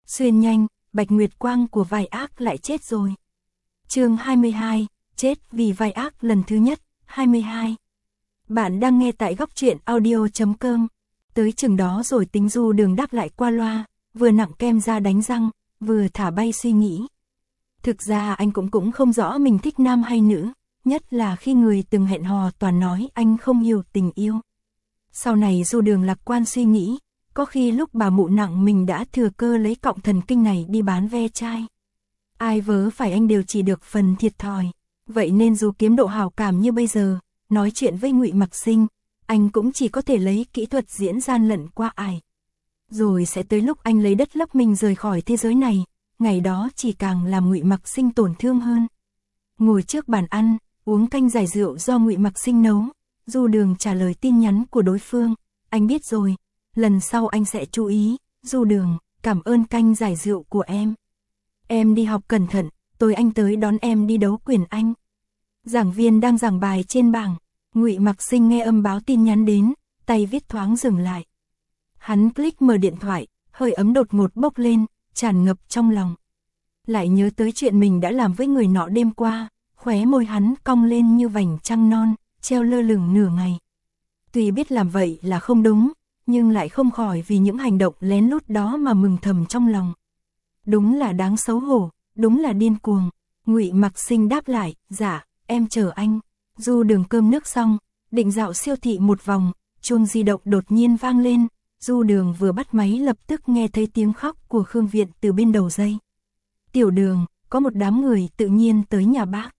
Xuyên nhanh, Bạch Nguyệt Quang của vai ác lại chết rồi. Chương 22, chết vì vai ác lần thứ nhất, 22. Bạn đang nghe tại góc truyện audio.com. Tới chừng đó rồi tính Du Đường đáp lại qua loa, vừa nặng kem ra đánh răng, vừa thả bay suy nghĩ. Thực ra anh cũng không rõ mình thích nam hay nữ, nhất là khi người từng hẹn hò toàn nói anh không hiểu tình yêu. Sau này Du Đường lạc quan suy nghĩ, có khi lúc bà mụ nặng mình đã thừa cơ lấy cọng thần kinh này đi bán ve chai. Ai vớ phải anh đều chỉ được phần thiệt thòi, vậy nên dù kiếm độ hảo cảm như bây giờ, nói chuyện với Ngụy Mặc Sinh, anh cũng chỉ có thể lấy kỹ thuật diễn gian lận qua ải. Rồi sẽ tới lúc anh lấy đất lấp mình rời khỏi thế giới này, ngày đó chỉ càng làm Ngụy Mặc Sinh tổn thương hơn. Ngồi trước bàn ăn, uống canh giải rượu do Ngụy Mặc Sinh nấu, Du Đường trả lời tin nhắn của đối phương, anh biết rồi, lần sau anh sẽ chú ý. Du Đường, cảm ơn canh giải rượu của em. Em đi học cẩn thận, tối anh tới đón em đi đấu quyền Anh. Giảng viên đang giảng bài trên bảng, Ngụy Mặc Sinh nghe âm báo tin nhắn đến, tay viết thoáng dừng lại. Hắn click mở điện thoại, hơi ấm đột ngột bốc lên, tràn ngập trong lòng. Lại nhớ tới chuyện mình đã làm với người nọ đêm qua, khóe môi hắn cong lên như vành trăng non, treo lơ lửng nửa ngày. Tuy biết làm vậy là không đúng, nhưng lại không khỏi vì những hành động lén lút đó mà mừng thầm trong lòng. Đúng là đáng xấu hổ, đúng là điên cuồng. Ngụy Mặc Sinh đáp lại, dạ, em chờ anh. Du Đường cơm nước xong, định dạo siêu thị một vòng, chuông di động đột nhiên vang lên. Du Đường vừa bắt máy lập tức nghe thấy tiếng khóc của Khương Viện từ bên đầu dây. Tiểu Đường, có một đám người tự nhiên tới nhà bác.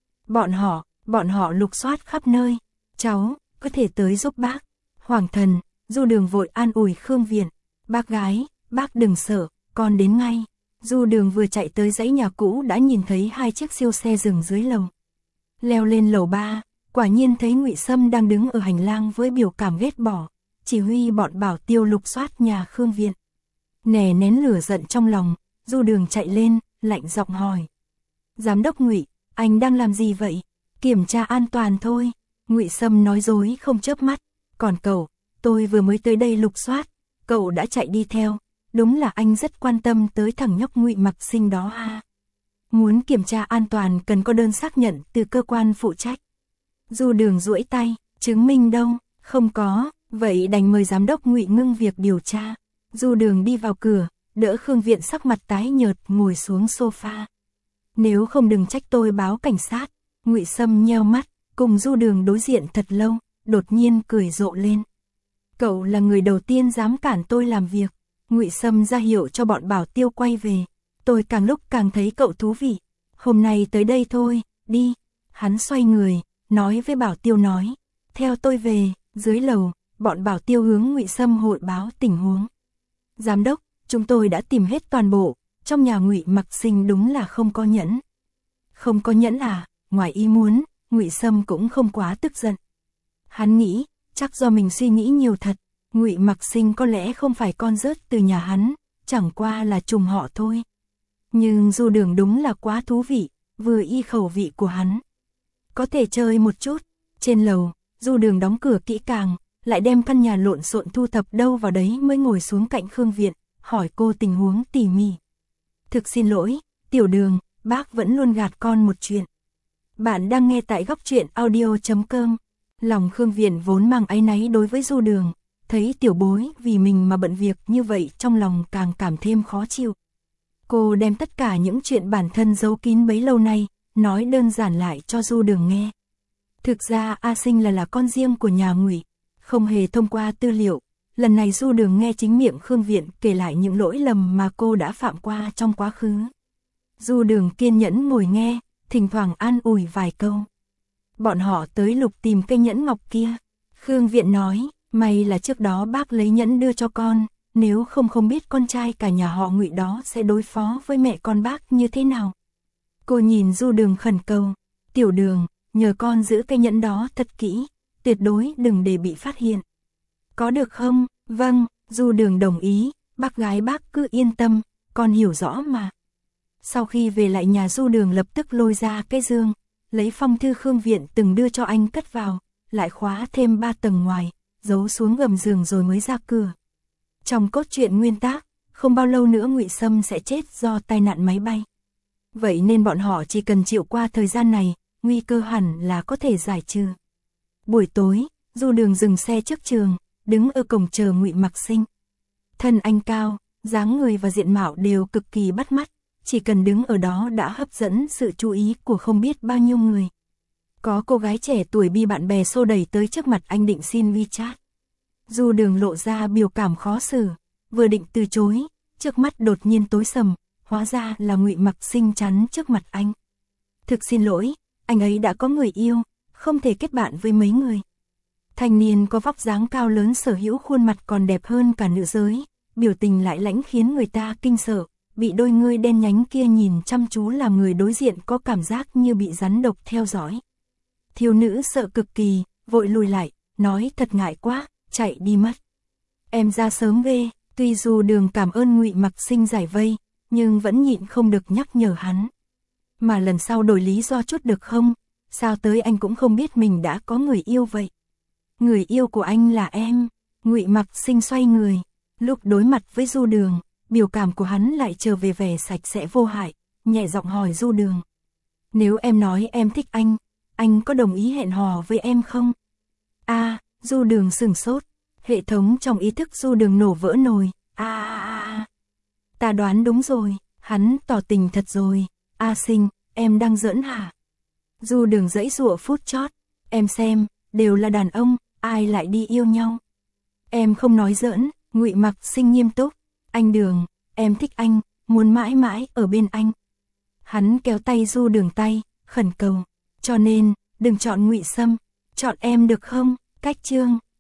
Bọn họ lục soát khắp nơi. Cháu, có thể tới giúp bác. Hoàng thần, Du Đường vội an ủi Khương Viện. Bác gái, bác đừng sợ, con đến ngay. Du Đường vừa chạy tới dãy nhà cũ đã nhìn thấy hai chiếc siêu xe dừng dưới lầu. Leo lên lầu 3, quả nhiên thấy Ngụy Sâm đang đứng ở hành lang với biểu cảm ghét bỏ, chỉ huy bọn bảo tiêu lục soát nhà Khương Viện. Nè nén lửa giận trong lòng, Du Đường chạy lên, lạnh giọng hỏi. Giám đốc Ngụy, anh đang làm gì vậy? Kiểm tra an toàn thôi. Ngụy Sâm nói dối không chớp mắt. Còn cậu, tôi vừa mới tới đây lục soát, cậu đã chạy đi theo. Đúng là anh rất quan tâm tới thằng nhóc Ngụy Mặc Sinh đó ha. Muốn kiểm tra an toàn cần có đơn xác nhận từ cơ quan phụ trách. Du Đường duỗi tay, chứng minh đâu, không có, vậy đành mời giám đốc Ngụy ngưng việc điều tra. Du Đường đi vào cửa, đỡ Khương Viện sắc mặt tái nhợt ngồi xuống sofa. Nếu không đừng trách tôi báo cảnh sát. Ngụy Sâm nheo mắt, cùng Du Đường đối diện thật lâu, đột nhiên cười rộ lên. Cậu là người đầu tiên dám cản tôi làm việc. Ngụy Sâm ra hiệu cho bọn bảo tiêu quay về. Tôi càng lúc càng thấy cậu thú vị. Hôm nay tới đây thôi, đi. Hắn xoay người, nói với bảo tiêu nói. Theo tôi về. Dưới lầu, bọn bảo tiêu hướng Ngụy Sâm hội báo tình huống. Giám đốc, chúng tôi đã tìm hết toàn bộ. Trong nhà Ngụy Mặc Sinh đúng là không có nhẫn. Không có nhẫn à? Ngoài ý muốn, Ngụy Sâm cũng không quá tức giận. Hắn nghĩ, chắc do mình suy nghĩ nhiều thật. Ngụy Mặc Sinh có lẽ không phải con rớt từ nhà hắn, chẳng qua là trùng họ thôi. Nhưng Du Đường đúng là quá thú vị, vừa y khẩu vị của hắn. Có thể chơi một chút. Trên lầu, Du Đường đóng cửa kỹ càng, lại đem căn nhà lộn xộn thu thập đâu vào đấy mới ngồi xuống cạnh Khương Viện, hỏi cô tình huống tỉ mỉ. Thực xin lỗi, Tiểu Đường, bác vẫn luôn gạt con một chuyện. Bạn đang nghe tại góc truyện audio.com. Lòng Khương Viện vốn mang áy náy đối với Du Đường, thấy tiểu bối vì mình mà bận việc như vậy trong lòng càng cảm thêm khó chịu. Cô đem tất cả những chuyện bản thân giấu kín bấy lâu nay, nói đơn giản lại cho Du Đường nghe. Thực ra A Sinh là con riêng của nhà Ngụy, không hề thông qua tư liệu. Lần này Du Đường nghe chính miệng Khương Viện kể lại những lỗi lầm mà cô đã phạm qua trong quá khứ. Du Đường kiên nhẫn ngồi nghe, thỉnh thoảng an ủi vài câu. Bọn họ tới lục tìm cây nhẫn ngọc kia. Khương Viện nói, may là trước đó bác lấy nhẫn đưa cho con, nếu không biết con trai cả nhà họ Ngụy đó sẽ đối phó với mẹ con bác như thế nào. Cô nhìn Du Đường khẩn cầu, Tiểu Đường, nhờ con giữ cây nhẫn đó thật kỹ, tuyệt đối đừng để bị phát hiện. Có được không? Vâng, Du Đường đồng ý, bác gái bác cứ yên tâm, con hiểu rõ mà. Sau khi về lại nhà Du Đường lập tức lôi ra cái dương, lấy phong thư Khương Viện từng đưa cho anh cất vào, lại khóa thêm 3 tầng ngoài, giấu xuống gầm giường rồi mới ra cửa. Trong cốt truyện nguyên tác, không bao lâu nữa Ngụy Sâm sẽ chết do tai nạn máy bay. Vậy nên bọn họ chỉ cần chịu qua thời gian này, nguy cơ hẳn là có thể giải trừ. Buổi tối, Du Đường dừng xe trước trường, đứng ở cổng chờ Ngụy Mặc Sinh. Thân anh cao, dáng người và diện mạo đều cực kỳ bắt mắt, chỉ cần đứng ở đó đã hấp dẫn sự chú ý của không biết bao nhiêu người. Có cô gái trẻ tuổi bị bạn bè xô đẩy tới trước mặt anh định xin WeChat. Du Đường lộ ra biểu cảm khó xử, vừa định từ chối, trước mắt đột nhiên tối sầm, hóa ra là Ngụy Mặc Sinh chắn trước mặt anh. Thực xin lỗi, anh ấy đã có người yêu, không thể kết bạn với mấy người. Thanh niên có vóc dáng cao lớn sở hữu khuôn mặt còn đẹp hơn cả nữ giới, biểu tình lại lãnh khiến người ta kinh sợ, bị đôi ngươi đen nhánh kia nhìn chăm chú làm người đối diện có cảm giác như bị rắn độc theo dõi. Thiếu nữ sợ cực kỳ, vội lùi lại, nói thật ngại quá, chạy đi mất. Em ra sớm ghê, tuy Du Đường cảm ơn Ngụy Mặc Sinh giải vây, nhưng vẫn nhịn không được nhắc nhở hắn. Mà lần sau đổi lý do chút được không, sao tới anh cũng không biết mình đã có người yêu vậy. Người yêu của anh là em. Ngụy Mặc Sinh xoay người, lúc đối mặt với Du Đường, biểu cảm của hắn lại trở về vẻ sạch sẽ vô hại, nhẹ giọng hỏi Du Đường. Nếu em nói em thích anh có đồng ý hẹn hò với em không? Du Đường sửng sốt, hệ thống trong ý thức Du Đường nổ vỡ nồi. Ta đoán đúng rồi, hắn tỏ tình thật rồi. Sinh, em đang giỡn hả? Du Đường giãy giụa phút chót, em xem, đều là đàn ông, ai lại đi yêu nhau? Em không nói giỡn. Ngụy Mặc Sinh nghiêm túc, anh Đường, em thích anh, muốn mãi mãi ở bên anh. Hắn kéo tay Du Đường tay, khẩn cầu, cho nên, đừng chọn Ngụy Sâm, chọn em được không? Cách chương